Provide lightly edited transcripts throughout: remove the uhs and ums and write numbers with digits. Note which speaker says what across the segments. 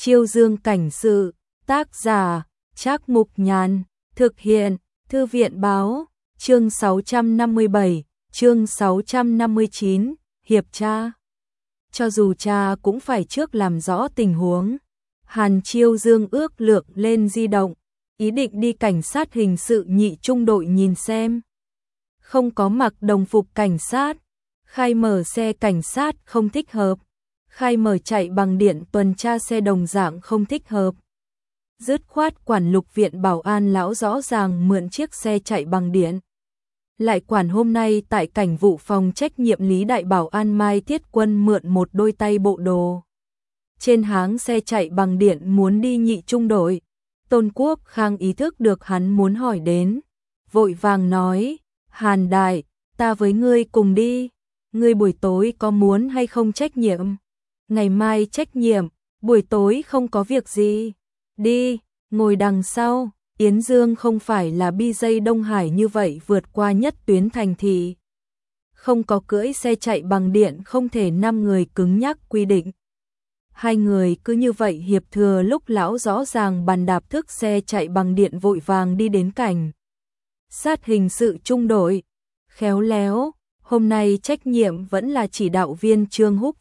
Speaker 1: Chiêu Dương cảnh sự, tác giả, Trác Mục Nhàn, thực hiện, Thư viện báo, chương 657, chương 659, hiệp tra. Cho dù cha cũng phải trước làm rõ tình huống. Hàn Chiêu Dương ước lượng lên di động, ý định đi cảnh sát hình sự nhị trung đội nhìn xem. Không có mặc đồng phục cảnh sát, khai mở xe cảnh sát không thích hợp, khai mở chạy bằng điện tuần tra xe đồng dạng không thích hợp. Dứt khoát quản lục viện bảo an lão rõ ràng mượn chiếc xe chạy bằng điện. Lại quản hôm nay tại cảnh vụ phòng trách nhiệm Lý Đại Bảo an Mai Thiết Quân mượn một đôi tay bộ đồ. Trên háng xe chạy bằng điện muốn đi nhị trung đội. Tôn Quốc Khang ý thức được hắn muốn hỏi đến, vội vàng nói, Hàn đại, ta với ngươi cùng đi, ngươi buổi tối có muốn hay không trách nhiệm? Ngày mai trách nhiệm, buổi tối không có việc gì. Đi, ngồi đằng sau, Yến Dương không phải là BJ Đông Hải như vậy vượt qua nhất tuyến thành thị. Không có cưỡi xe chạy bằng điện không thể 5 người cứng nhắc quy định. Hai người cứ như vậy hiệp thừa lúc lão rõ ràng bàn đạp thức xe chạy bằng điện vội vàng đi đến cảnh sát hình sự trung đội. Khéo léo, hôm nay trách nhiệm vẫn là chỉ đạo viên Trương Húc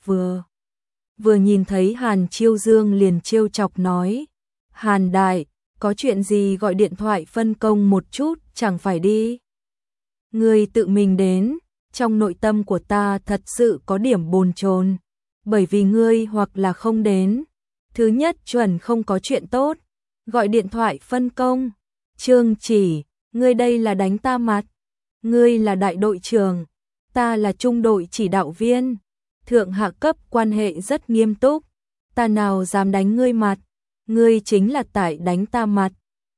Speaker 1: vừa nhìn thấy Hàn Chiêu Dương liền trêu chọc nói, Hàn đại, có chuyện gì gọi điện thoại phân công một chút, chẳng phải đi. Ngươi tự mình đến, trong nội tâm của ta thật sự có điểm bồn chồn, bởi vì ngươi hoặc là không đến. Thứ nhất chuẩn không có chuyện tốt, gọi điện thoại phân công. Trương Chỉ, ngươi đây là đánh ta mặt. Ngươi là đại đội trưởng, ta là trung đội chỉ đạo viên. Thượng hạ cấp quan hệ rất nghiêm túc, ta nào dám đánh ngươi mặt, ngươi chính là tại đánh ta mặt.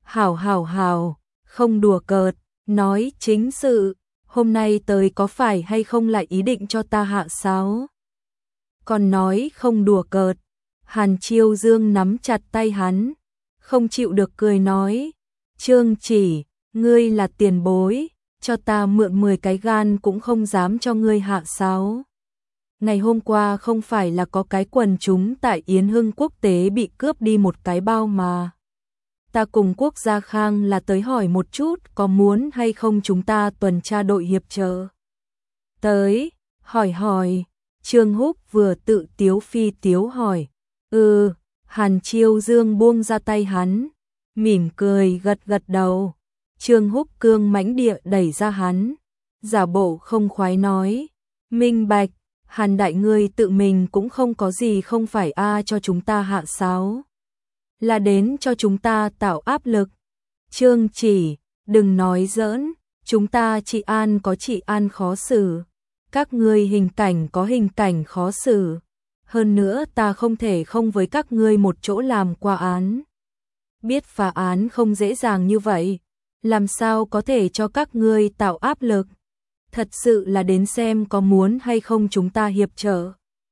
Speaker 1: Hảo, không đùa cợt, nói chính sự, hôm nay tới có phải hay không lại ý định cho ta hạ sáo? Còn nói không đùa cợt, Hàn Chiêu Dương nắm chặt tay hắn, không chịu được cười nói, Trương Chỉ, ngươi là tiền bối, cho ta mượn 10 cái gan cũng không dám cho ngươi hạ sáo. Ngày hôm qua không phải là có cái quần chúng tại Yến Hưng Quốc tế bị cướp đi một cái bao mà. Ta cùng Quốc gia Khang là tới hỏi một chút có muốn hay không chúng ta tuần tra đội hiệp trợ. Tới, hỏi, Trương Húc vừa tự tiếu phi tiếu hỏi. Hàn Chiêu Dương buông ra tay hắn, mỉm cười gật đầu. Trương Húc cương mãnh địa đẩy ra hắn, giả bộ không khoái nói, minh bạch, Hàn đại ngươi tự mình cũng không có gì không phải cho chúng ta hạ sáo. Là đến cho chúng ta tạo áp lực. Trương Chỉ, đừng nói giỡn, chúng ta trị an có trị an khó xử. Các ngươi hình cảnh có hình cảnh khó xử. Hơn nữa ta không thể không với các ngươi một chỗ làm qua án. Biết phá án không dễ dàng như vậy, làm sao có thể cho các ngươi tạo áp lực. Thật sự là đến xem có muốn hay không chúng ta hiệp trợ.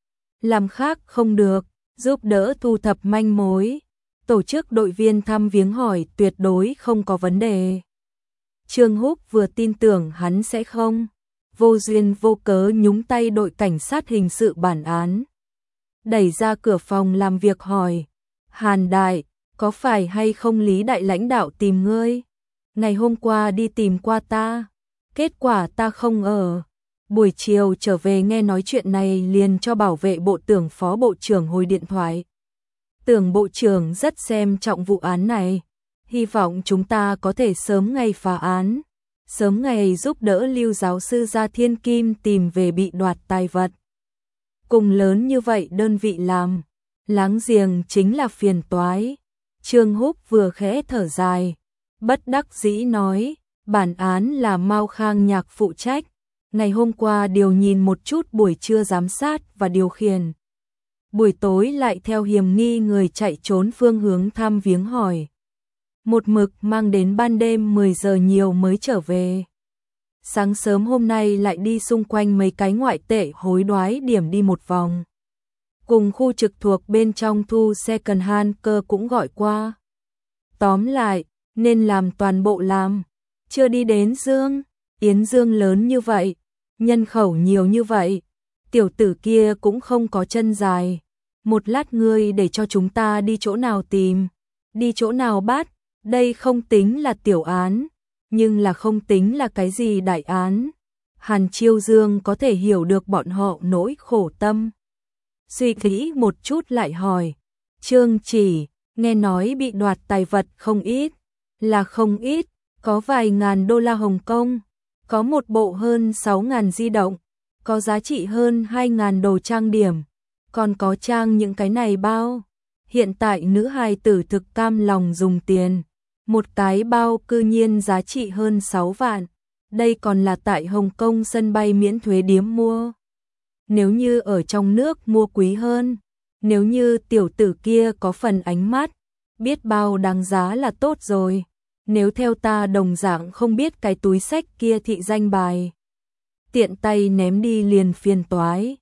Speaker 1: Làm khác không được, giúp đỡ thu thập manh mối. Tổ chức đội viên thăm viếng hỏi tuyệt đối không có vấn đề. Trương Húc vừa tin tưởng hắn sẽ không vô duyên vô cớ nhúng tay đội cảnh sát hình sự bản án. Đẩy ra cửa phòng làm việc hỏi, Hàn đại, có phải hay không Lý đại lãnh đạo tìm ngươi? Ngày hôm qua đi tìm qua ta, kết quả ta không ở. Buổi chiều trở về nghe nói chuyện này liền cho bảo vệ bộ Tưởng phó bộ trưởng hồi điện thoại. Tưởng bộ trưởng rất xem trọng vụ án này, hy vọng chúng ta có thể sớm ngày phá án, sớm ngày giúp đỡ Lưu giáo sư ra Thiên Kim tìm về bị đoạt tài vật. Cùng lớn như vậy đơn vị làm, láng giềng chính là phiền toái. Trương Húc vừa khẽ thở dài, bất đắc dĩ nói, bản án là Mao Khang Nhạc phụ trách, ngày hôm qua điều nhìn một chút buổi trưa giám sát và điều khiển. Buổi tối lại theo hiểm nghi người chạy trốn phương hướng thăm viếng hỏi. Một mực mang đến ban đêm 10 giờ nhiều mới trở về. Sáng sớm hôm nay lại đi xung quanh mấy cái ngoại tệ hối đoái điểm đi một vòng. Cùng khu trực thuộc bên trong thu second hand cơ cũng gọi qua. Tóm lại, nên làm toàn bộ làm. Chưa đi đến Yến Dương lớn như vậy, nhân khẩu nhiều như vậy, tiểu tử kia cũng không có chân dài. một lát ngươi để cho chúng ta đi chỗ nào tìm, đi chỗ nào bắt, đây không tính là tiểu án, nhưng là không tính là cái gì đại án. Hàn Chiêu Dương có thể hiểu được bọn họ nỗi khổ tâm. Suy nghĩ một chút lại hỏi, Trương Chỉ, nghe nói bị đoạt tài vật không ít, là không ít, có vài ngàn đô la Hồng Kông, có một bộ hơn 6.000 di động, có giá trị hơn 2.000 đồ trang điểm, còn có trang những cái này bao. Hiện tại nữ hài tử thực cam lòng dùng tiền, một cái bao cư nhiên giá trị hơn 6 vạn, đây còn là tại Hồng Kông sân bay miễn thuế điếm mua. Nếu như ở trong nước mua quý hơn, nếu như tiểu tử kia có phần ánh mắt, biết bao đáng giá là tốt rồi. Nếu theo ta đồng dạng không biết cái túi sách kia thị danh bài, tiện tay ném đi liền phiền toái.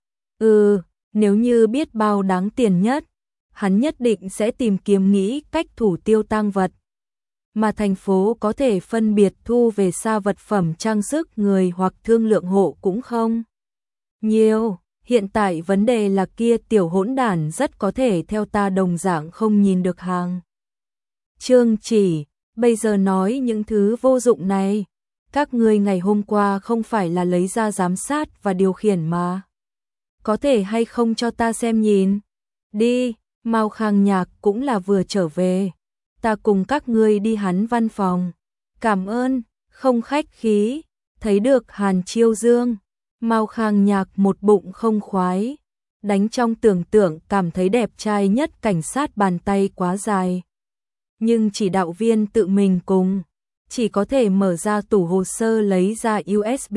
Speaker 1: Nếu như biết bao đáng tiền nhất, hắn nhất định sẽ tìm kiếm nghĩ cách thủ tiêu tang vật. Mà thành phố có thể phân biệt thu về xa vật phẩm trang sức người hoặc thương lượng hộ cũng không nhiều. Hiện tại vấn đề là kia tiểu hỗn đản rất có thể theo ta đồng dạng không nhìn được hàng. Trương Chỉ, bây giờ nói những thứ vô dụng này, các ngươi ngày hôm qua không phải là lấy ra giám sát và điều khiển mà. Có thể hay không cho ta xem nhìn? Đi, Mao Khang Nhạc cũng là vừa trở về. Ta cùng các ngươi đi hắn văn phòng. Cảm ơn, không khách khí. Thấy được Hàn Chiêu Dương, Mao Khang Nhạc một bụng không khoái. Đánh trong tưởng tượng cảm thấy đẹp trai nhất cảnh sát bàn tay quá dài. Nhưng chỉ đạo viên tự mình cùng, chỉ có thể mở ra tủ hồ sơ lấy ra USB.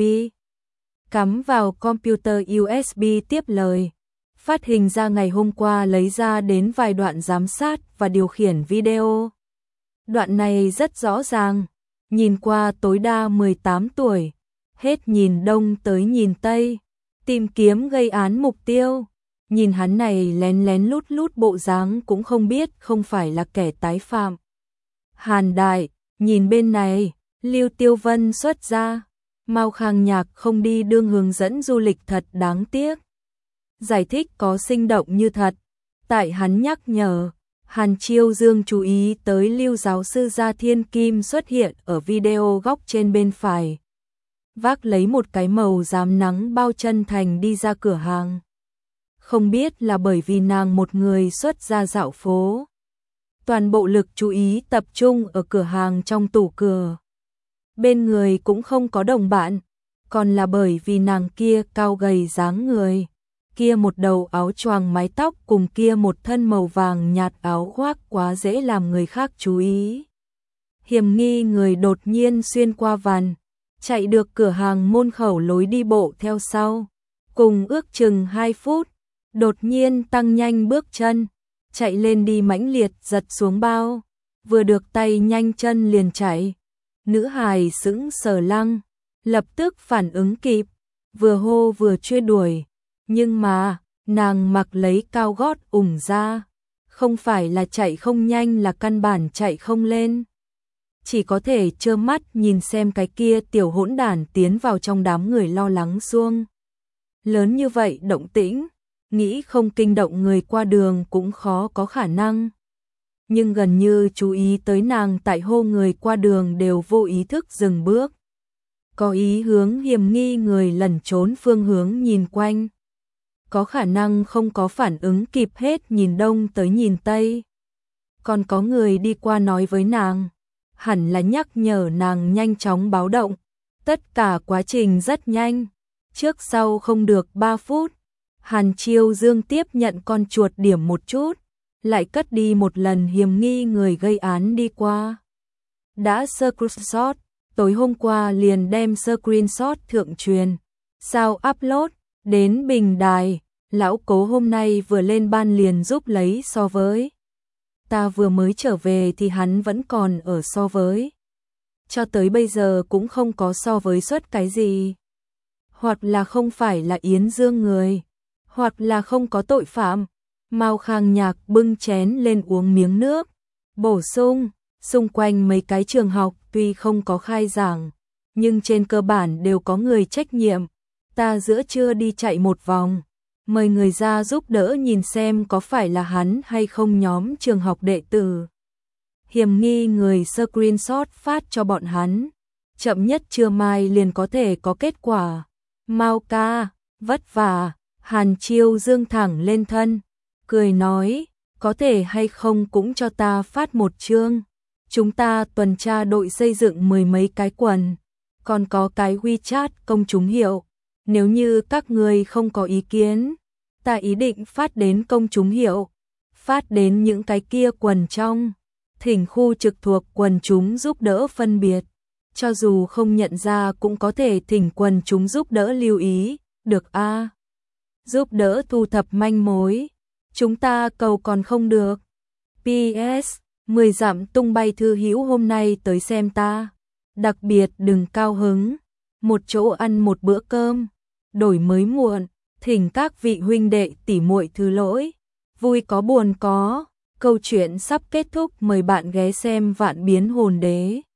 Speaker 1: Cắm vào computer USB tiếp lời. Phát hình ra ngày hôm qua lấy ra đến vài đoạn giám sát và điều khiển video. Đoạn này rất rõ ràng, nhìn qua tối đa 18 tuổi, hết nhìn đông tới nhìn tây, tìm kiếm gây án mục tiêu. Nhìn hắn này lén lén lút lút bộ dáng cũng không biết không phải là kẻ tái phạm. Hàn Đại, nhìn bên này, Lưu Tiêu Vân xuất ra. Mao Khang Nhạc không đi đương hướng dẫn du lịch thật đáng tiếc. Giải thích có sinh động như thật. Tại hắn nhắc nhở, Hàn Chiêu Dương chú ý tới Lưu giáo sư Gia Thiên Kim xuất hiện ở video góc trên bên phải. Vác lấy một cái màu rám nắng bao chân thành đi ra cửa hàng. Không biết là bởi vì nàng một người xuất ra dạo phố. Toàn bộ lực chú ý tập trung ở cửa hàng trong tủ cửa. Bên người cũng không có đồng bạn, còn là bởi vì nàng kia cao gầy dáng người, kia một đầu áo choàng mái tóc cùng kia một thân màu vàng nhạt áo khoác quá dễ làm người khác chú ý. Hiểm nghi người đột nhiên xuyên qua vàn, chạy được cửa hàng môn khẩu lối đi bộ theo sau, cùng ước chừng 2 phút, đột nhiên tăng nhanh bước chân, chạy lên đi mãnh liệt giật xuống bao, vừa được tay nhanh chân liền chạy. Nữ hài sững sờ lăng, lập tức phản ứng kịp, vừa hô vừa truy đuổi, nhưng mà, nàng mặc lấy cao gót ủng ra, không phải là chạy không nhanh là căn bản chạy không lên. Chỉ có thể trơ mắt nhìn xem cái kia tiểu hỗn đản tiến vào trong đám người lo lắng xuông. Lớn như vậy động tĩnh, nghĩ không kinh động người qua đường cũng khó có khả năng. Nhưng gần như chú ý tới nàng tại hô người qua đường đều vô ý thức dừng bước. Có ý hướng hiểm nghi người lẩn trốn phương hướng nhìn quanh. Có khả năng không có phản ứng kịp hết nhìn đông tới nhìn tây. Còn có người đi qua nói với nàng, hẳn là nhắc nhở nàng nhanh chóng báo động. Tất cả quá trình rất nhanh, trước sau không được 3 phút. Hàn Chiêu Dương tiếp nhận con chuột điểm một chút, lại cất đi một lần hiểm nghi người gây án đi qua. Đã screenshot, tối hôm qua liền đem screenshot thượng truyền, sao upload, đến bình đài, lão Cố hôm nay vừa lên ban liền giúp lấy so với. Ta vừa mới trở về thì hắn vẫn còn ở so với. Cho tới bây giờ cũng không có so với suất cái gì. Hoặc là không phải là Yến Dương người, hoặc là không có tội phạm. Mao Khang Nhạc bưng chén lên uống miếng nước, bổ sung, xung quanh mấy cái trường học tuy không có khai giảng, nhưng trên cơ bản đều có người trách nhiệm. Ta giữa trưa đi chạy một vòng, mời người ra giúp đỡ nhìn xem có phải là hắn hay không. Nhóm trường học đệ tử hiểm nghi người screenshot phát cho bọn hắn, chậm nhất trưa mai liền có thể có kết quả. Mao ca, vất vả. Hàn Chiêu dương thẳng lên thân, cười nói, có thể hay không cũng cho ta phát một chương. Chúng ta tuần tra đội xây dựng 10 mấy cái quần, còn có cái WeChat công chúng hiệu. Nếu như các người không có ý kiến, ta ý định phát đến công chúng hiệu, phát đến những cái kia quần trong, thỉnh khu trực thuộc quần chúng giúp đỡ phân biệt. Cho dù không nhận ra cũng có thể thỉnh quần chúng giúp đỡ lưu ý, được a? Giúp đỡ thu thập manh mối, chúng ta cầu còn không được. PS, 10 dặm tung bay thư hữu hôm nay tới xem ta. Đặc biệt đừng cao hứng, một chỗ ăn một bữa cơm, đổi mới muộn, thỉnh các vị huynh đệ tỉ muội thứ lỗi. Vui có buồn có, câu chuyện sắp kết thúc, mời bạn ghé xem Vạn Biến Hồn Đế.